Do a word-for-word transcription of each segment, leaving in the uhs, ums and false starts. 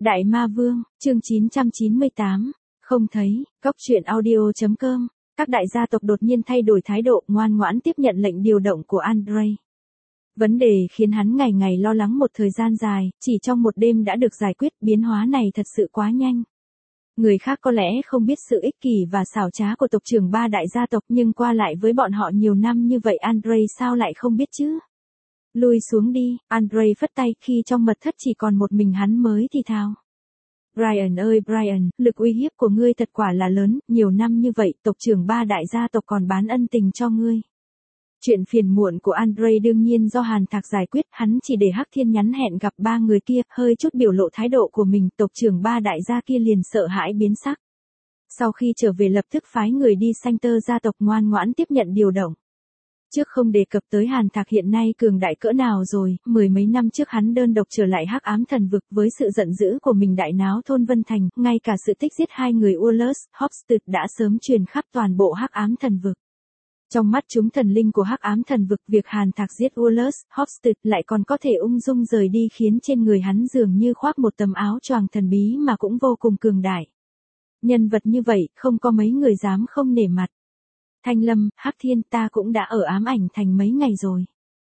Đại Ma Vương, chương chín trăm chín mươi tám, không thấy, Cốc truyện audio.com, các đại gia tộc đột nhiên thay đổi thái độ, ngoan ngoãn tiếp nhận lệnh điều động của Andre. Vấn đề khiến hắn ngày ngày lo lắng một thời gian dài, chỉ trong một đêm đã được giải quyết, biến hóa này thật sự quá nhanh. Người khác có lẽ không biết sự ích kỷ và xảo trá của tộc trưởng ba đại gia tộc, nhưng qua lại với bọn họ nhiều năm như vậy Andre sao lại không biết chứ? Lui xuống đi, Andre phất tay khi trong mật thất chỉ còn một mình hắn mới thì thào. Brian ơi Brian, lực uy hiếp của ngươi thật quả là lớn, nhiều năm như vậy tộc trưởng ba đại gia tộc còn bán ân tình cho ngươi. Chuyện phiền muộn của Andre đương nhiên do Hàn Thạc giải quyết, hắn chỉ để Hắc Thiên nhắn hẹn gặp ba người kia, hơi chút biểu lộ thái độ của mình, tộc trưởng ba đại gia kia liền sợ hãi biến sắc. Sau khi trở về lập tức phái người đi sanh tơ gia tộc ngoan ngoãn tiếp nhận điều động. Trước không đề cập tới Hàn Thạc hiện nay cường đại cỡ nào rồi, mười mấy năm trước hắn đơn độc trở lại Hắc Ám Thần Vực với sự giận dữ của mình đại náo thôn Vân Thành, ngay cả sự tích giết hai người Ullus, Hofstede đã sớm truyền khắp toàn bộ Hắc Ám Thần Vực. Trong mắt chúng thần linh của Hắc Ám Thần Vực, việc Hàn Thạc giết Ullus, Hofstede lại còn có thể ung dung rời đi khiến trên người hắn dường như khoác một tấm áo choàng thần bí mà cũng vô cùng cường đại. Nhân vật như vậy, không có mấy người dám không nể mặt. Thanh Lâm, Hắc Thiên, ta cũng đã ở Ám Ảnh Thành mấy ngày rồi.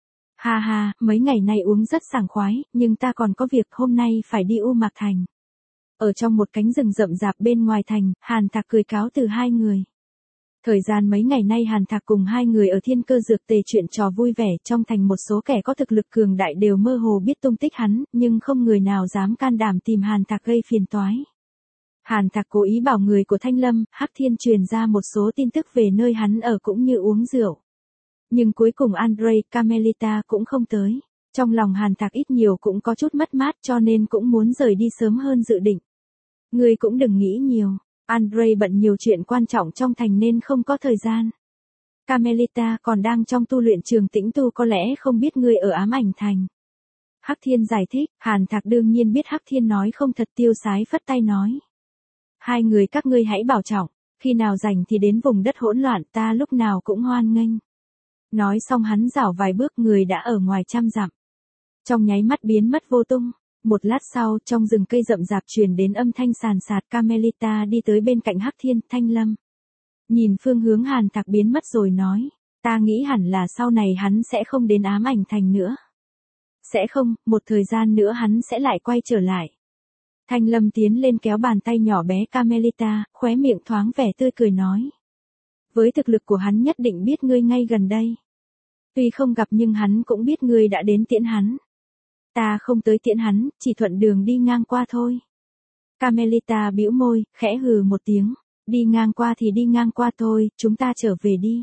Ha ha, mấy ngày nay uống rất sảng khoái, nhưng ta còn có việc, hôm nay phải đi U Mạc Thành. Ở trong một cánh rừng rậm rạp bên ngoài thành, Hàn Thạc cười cáo từ hai người. Thời gian mấy ngày nay Hàn Thạc cùng hai người ở Thiên Cơ Dược Tề chuyện trò vui vẻ, trong thành một số kẻ có thực lực cường đại đều mơ hồ biết tung tích hắn, nhưng không người nào dám can đảm tìm Hàn Thạc gây phiền toái. Hàn Thạc cố ý bảo người của Thanh Lâm, Hắc Thiên truyền ra một số tin tức về nơi hắn ở cũng như uống rượu. Nhưng cuối cùng Andre, Carmelita cũng không tới. Trong lòng Hàn Thạc ít nhiều cũng có chút mất mát cho nên cũng muốn rời đi sớm hơn dự định. Ngươi cũng đừng nghĩ nhiều. Andre bận nhiều chuyện quan trọng trong thành nên không có thời gian. Carmelita còn đang trong tu luyện trường tĩnh tu, có lẽ không biết ngươi ở Ám Ảnh Thành. Hắc Thiên giải thích, Hàn Thạc đương nhiên biết Hắc Thiên nói không thật, tiêu sái phất tay nói. Hai người các ngươi hãy bảo trọng, khi nào rảnh thì đến vùng đất hỗn loạn, ta lúc nào cũng hoan nghênh. Nói xong hắn rảo vài bước, người đã ở ngoài trăm dặm. Trong nháy mắt biến mất vô tung. Một lát sau, trong rừng cây rậm rạp truyền đến âm thanh sàn sạt, Carmelita đi tới bên cạnh Hắc Thiên, Thanh Lâm. Nhìn phương hướng Hàn Thạc biến mất rồi nói, ta nghĩ hẳn là sau này hắn sẽ không đến Ám Ảnh Thành nữa. Sẽ không, một thời gian nữa hắn sẽ lại quay trở lại. Thanh Lâm tiến lên kéo bàn tay nhỏ bé Carmelita, khóe miệng thoáng vẻ tươi cười nói. Với thực lực của hắn nhất định biết ngươi ngay gần đây. Tuy không gặp nhưng hắn cũng biết ngươi đã đến tiễn hắn. Ta không tới tiễn hắn, chỉ thuận đường đi ngang qua thôi. Carmelita bĩu môi, khẽ hừ một tiếng. Đi ngang qua thì đi ngang qua thôi, chúng ta trở về đi.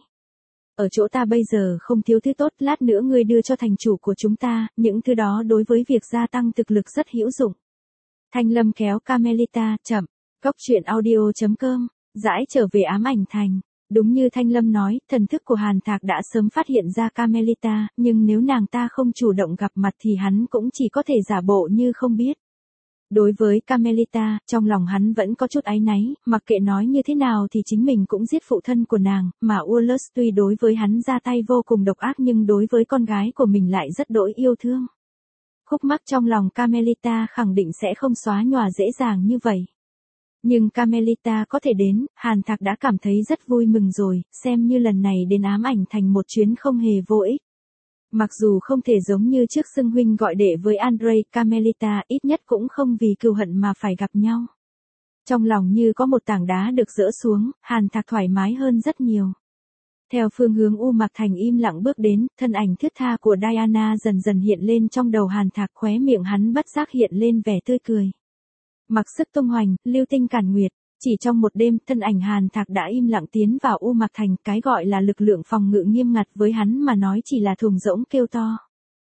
Ở chỗ ta bây giờ không thiếu thứ tốt, lát nữa ngươi đưa cho thành chủ của chúng ta, những thứ đó đối với việc gia tăng thực lực rất hữu dụng. Thanh Lâm kéo Carmelita, chậm, Cốc truyện audio.com, dãi trở về Ám Ảnh Thành. Đúng như Thanh Lâm nói, thần thức của Hàn Thạc đã sớm phát hiện ra Carmelita, nhưng nếu nàng ta không chủ động gặp mặt thì hắn cũng chỉ có thể giả bộ như không biết. Đối với Carmelita, trong lòng hắn vẫn có chút áy náy, mặc kệ nói như thế nào thì chính mình cũng giết phụ thân của nàng, mà Ullus tuy đối với hắn ra tay vô cùng độc ác nhưng đối với con gái của mình lại rất đỗi yêu thương. Khúc mắc trong lòng Carmelita khẳng định sẽ không xóa nhòa dễ dàng như vậy. Nhưng Carmelita có thể đến, Hàn Thạc đã cảm thấy rất vui mừng rồi, xem như lần này đến Ám Ảnh Thành một chuyến không hề vô ích. Mặc dù không thể giống như trước xưng huynh gọi đệ với Andre, Carmelita ít nhất cũng không vì cừu hận mà phải gặp nhau. Trong lòng như có một tảng đá được dỡ xuống, Hàn Thạc thoải mái hơn rất nhiều. Theo phương hướng U Mạc Thành im lặng bước đến, thân ảnh thướt tha của Diana dần dần hiện lên trong đầu Hàn Thạc, khóe miệng hắn bất giác hiện lên vẻ tươi cười. Mặc sức tung hoành, lưu tinh cản nguyệt, chỉ trong một đêm, thân ảnh Hàn Thạc đã im lặng tiến vào U Mạc Thành, cái gọi là lực lượng phòng ngự nghiêm ngặt với hắn mà nói chỉ là thùng rỗng kêu to.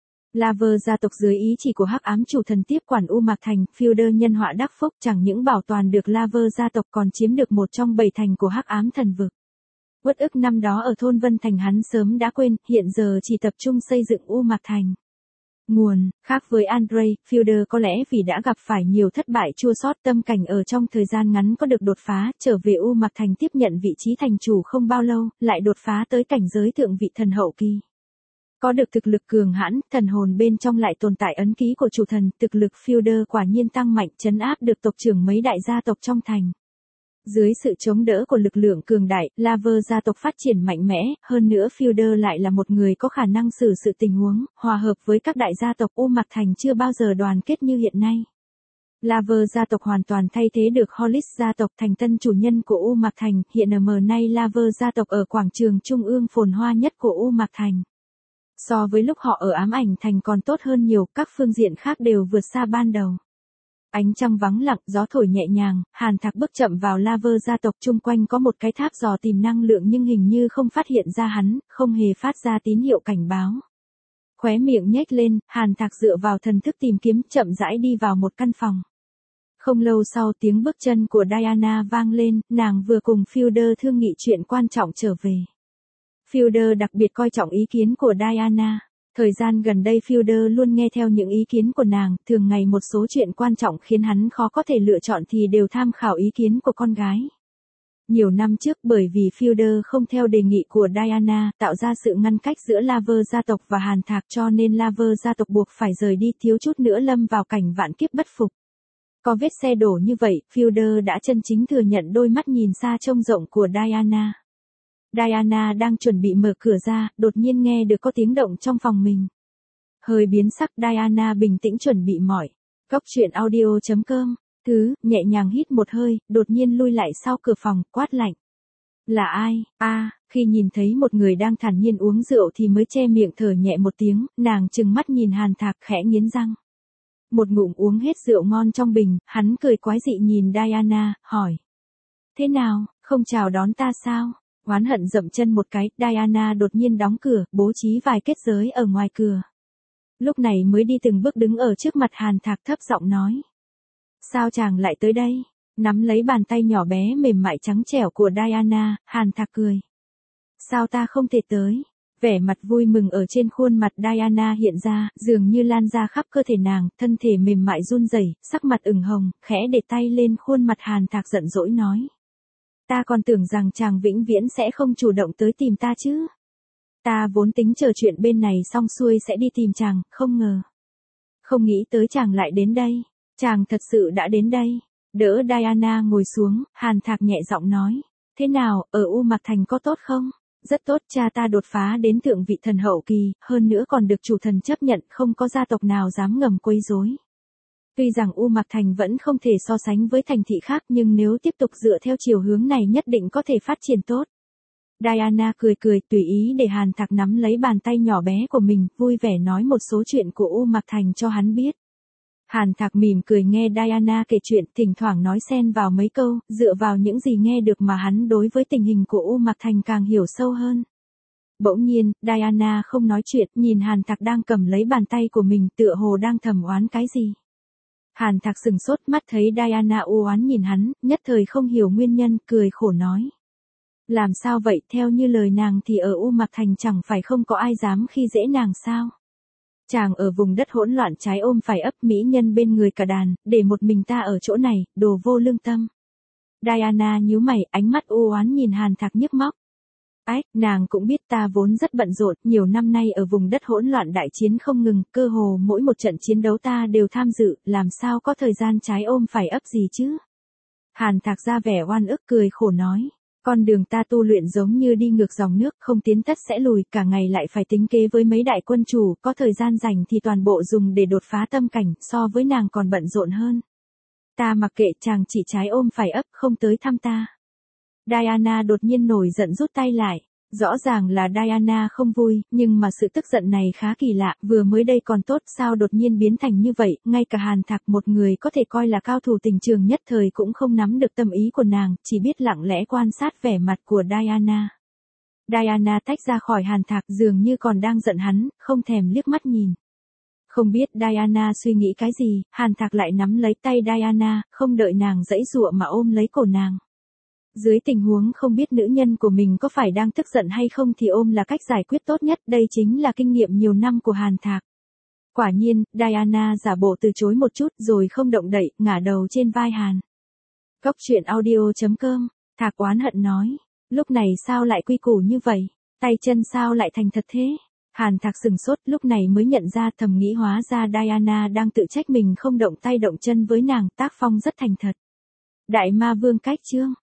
Laver gia tộc dưới ý chỉ của Hắc Ám chủ thần tiếp quản U Mạc Thành, Fielder nhân họa đắc phúc, chẳng những bảo toàn được Laver gia tộc còn chiếm được một trong bảy thành của Hắc Ám thần vực. Uất ức năm đó ở thôn Vân Thành hắn sớm đã quên, hiện giờ chỉ tập trung xây dựng U Mạc Thành. Nguồn, khác với Andre, Fielder có lẽ vì đã gặp phải nhiều thất bại chua xót, tâm cảnh ở trong thời gian ngắn có được đột phá, trở về U Mạc Thành tiếp nhận vị trí thành chủ không bao lâu, lại đột phá tới cảnh giới thượng vị thần hậu kỳ. Có được thực lực cường hãn, thần hồn bên trong lại tồn tại ấn ký của chủ thần, thực lực Fielder quả nhiên tăng mạnh, trấn áp được tộc trưởng mấy đại gia tộc trong thành. Dưới sự chống đỡ của lực lượng cường đại, Laver gia tộc phát triển mạnh mẽ, hơn nữa Fielder lại là một người có khả năng xử sự tình huống, hòa hợp với các đại gia tộc U Mạc Thành chưa bao giờ đoàn kết như hiện nay. Laver gia tộc hoàn toàn thay thế được Hollis gia tộc thành tân chủ nhân của U Mạc Thành, hiện ở nay Laver gia tộc ở quảng trường trung ương phồn hoa nhất của U Mạc Thành. So với lúc họ ở Ám Ảnh Thành còn tốt hơn nhiều, các phương diện khác đều vượt xa ban đầu. Ánh trăng vắng lặng, gió thổi nhẹ nhàng, Hàn Thạc bước chậm vào Laver gia tộc, chung quanh có một cái tháp dò tìm năng lượng nhưng hình như không phát hiện ra hắn, không hề phát ra tín hiệu cảnh báo. Khóe miệng nhếch lên, Hàn Thạc dựa vào thần thức tìm kiếm, chậm rãi đi vào một căn phòng. Không lâu sau tiếng bước chân của Diana vang lên, nàng vừa cùng Fielder thương nghị chuyện quan trọng trở về. Fielder đặc biệt coi trọng ý kiến của Diana. Thời gian gần đây Fielder luôn nghe theo những ý kiến của nàng, thường ngày một số chuyện quan trọng khiến hắn khó có thể lựa chọn thì đều tham khảo ý kiến của con gái. Nhiều năm trước bởi vì Fielder không theo đề nghị của Diana, tạo ra sự ngăn cách giữa Laver gia tộc và Hàn Thạc cho nên Laver gia tộc buộc phải rời đi, thiếu chút nữa lâm vào cảnh vạn kiếp bất phục. Có vết xe đổ như vậy, Fielder đã chân chính thừa nhận đôi mắt nhìn xa trông rộng của Diana. Diana đang chuẩn bị mở cửa ra, đột nhiên nghe được có tiếng động trong phòng mình. Hơi biến sắc, Diana bình tĩnh chuẩn bị mỏi. Góc truyện audio chấm com, thứ, nhẹ nhàng hít một hơi, đột nhiên lui lại sau cửa phòng, quát lạnh. Là ai? A, à, khi nhìn thấy một người đang thản nhiên uống rượu thì mới che miệng thở nhẹ một tiếng, nàng trừng mắt nhìn Hàn Thạc khẽ nghiến răng. Một ngụm uống hết rượu ngon trong bình, hắn cười quái dị nhìn Diana, hỏi. Thế nào, không chào đón ta sao? Oán hận dậm chân một cái, Diana đột nhiên đóng cửa, bố trí vài kết giới ở ngoài cửa. Lúc này mới đi từng bước đứng ở trước mặt Hàn Thạc thấp giọng nói. Sao chàng lại tới đây? Nắm lấy bàn tay nhỏ bé mềm mại trắng trẻo của Diana, Hàn Thạc cười. Sao ta không thể tới? Vẻ mặt vui mừng ở trên khuôn mặt Diana hiện ra, dường như lan ra khắp cơ thể nàng, thân thể mềm mại run rẩy, sắc mặt ửng hồng, khẽ để tay lên khuôn mặt Hàn Thạc giận dỗi nói. Ta còn tưởng rằng chàng vĩnh viễn sẽ không chủ động tới tìm ta chứ. Ta vốn tính chờ chuyện bên này xong xuôi sẽ đi tìm chàng, không ngờ. Không nghĩ tới chàng lại đến đây. Chàng thật sự đã đến đây. Đỡ Diana ngồi xuống, Hàn Thạc nhẹ giọng nói. Thế nào, ở U Mạc Thành có tốt không? Rất tốt, cha ta đột phá đến thượng vị thần hậu kỳ, hơn nữa còn được chủ thần chấp nhận, không có gia tộc nào dám ngầm quấy rối. Tuy rằng U Mạc Thành vẫn không thể so sánh với thành thị khác nhưng nếu tiếp tục dựa theo chiều hướng này nhất định có thể phát triển tốt. Diana cười cười tùy ý để Hàn Thạc nắm lấy bàn tay nhỏ bé của mình, vui vẻ nói một số chuyện của U Mạc Thành cho hắn biết. Hàn Thạc mỉm cười nghe Diana kể chuyện, thỉnh thoảng nói xen vào mấy câu, dựa vào những gì nghe được mà hắn đối với tình hình của U Mạc Thành càng hiểu sâu hơn. Bỗng nhiên, Diana không nói chuyện, nhìn Hàn Thạc đang cầm lấy bàn tay của mình tựa hồ đang thầm oán cái gì. Hàn Thạc sừng sốt, mắt thấy Diana u oán nhìn hắn, nhất thời không hiểu nguyên nhân, cười khổ nói. Làm sao vậy, theo như lời nàng thì ở U Mạc Thành chẳng phải không có ai dám khi dễ nàng sao? Chàng ở vùng đất hỗn loạn trái ôm phải ấp mỹ nhân bên người cả đàn, để một mình ta ở chỗ này, đồ vô lương tâm. Diana nhíu mày, ánh mắt u oán nhìn Hàn Thạc nhức móc. Ách, nàng cũng biết ta vốn rất bận rộn, nhiều năm nay ở vùng đất hỗn loạn đại chiến không ngừng, cơ hồ mỗi một trận chiến đấu ta đều tham dự, làm sao có thời gian trái ôm phải ấp gì chứ? Hàn Thạc ra vẻ oan ức cười khổ nói, con đường ta tu luyện giống như đi ngược dòng nước, không tiến tất sẽ lùi, cả ngày lại phải tính kế với mấy đại quân chủ, có thời gian rảnh thì toàn bộ dùng để đột phá tâm cảnh, so với nàng còn bận rộn hơn. Ta mặc kệ, chàng chỉ trái ôm phải ấp, không tới thăm ta. Diana đột nhiên nổi giận rút tay lại. Rõ ràng là Diana không vui, nhưng mà sự tức giận này khá kỳ lạ, vừa mới đây còn tốt, sao đột nhiên biến thành như vậy, ngay cả Hàn Thạc một người có thể coi là cao thủ tình trường nhất thời cũng không nắm được tâm ý của nàng, chỉ biết lặng lẽ quan sát vẻ mặt của Diana. Diana tách ra khỏi Hàn Thạc dường như còn đang giận hắn, không thèm liếc mắt nhìn. Không biết Diana suy nghĩ cái gì, Hàn Thạc lại nắm lấy tay Diana, không đợi nàng giãy giụa mà ôm lấy cổ nàng. Dưới tình huống không biết nữ nhân của mình có phải đang tức giận hay không thì ôm là cách giải quyết tốt nhất, đây chính là kinh nghiệm nhiều năm của Hàn Thạc. Quả nhiên, Diana giả bộ từ chối một chút rồi không động đậy, ngả đầu trên vai Hàn. Góc truyện audio chấm com, Thạc oán hận nói, lúc này sao lại quy củ như vậy, tay chân sao lại thành thật thế? Hàn Thạc sừng sốt, lúc này mới nhận ra, thầm nghĩ hóa ra Diana đang tự trách mình không động tay động chân với nàng, tác phong rất thành thật. Đại ma vương cách chương.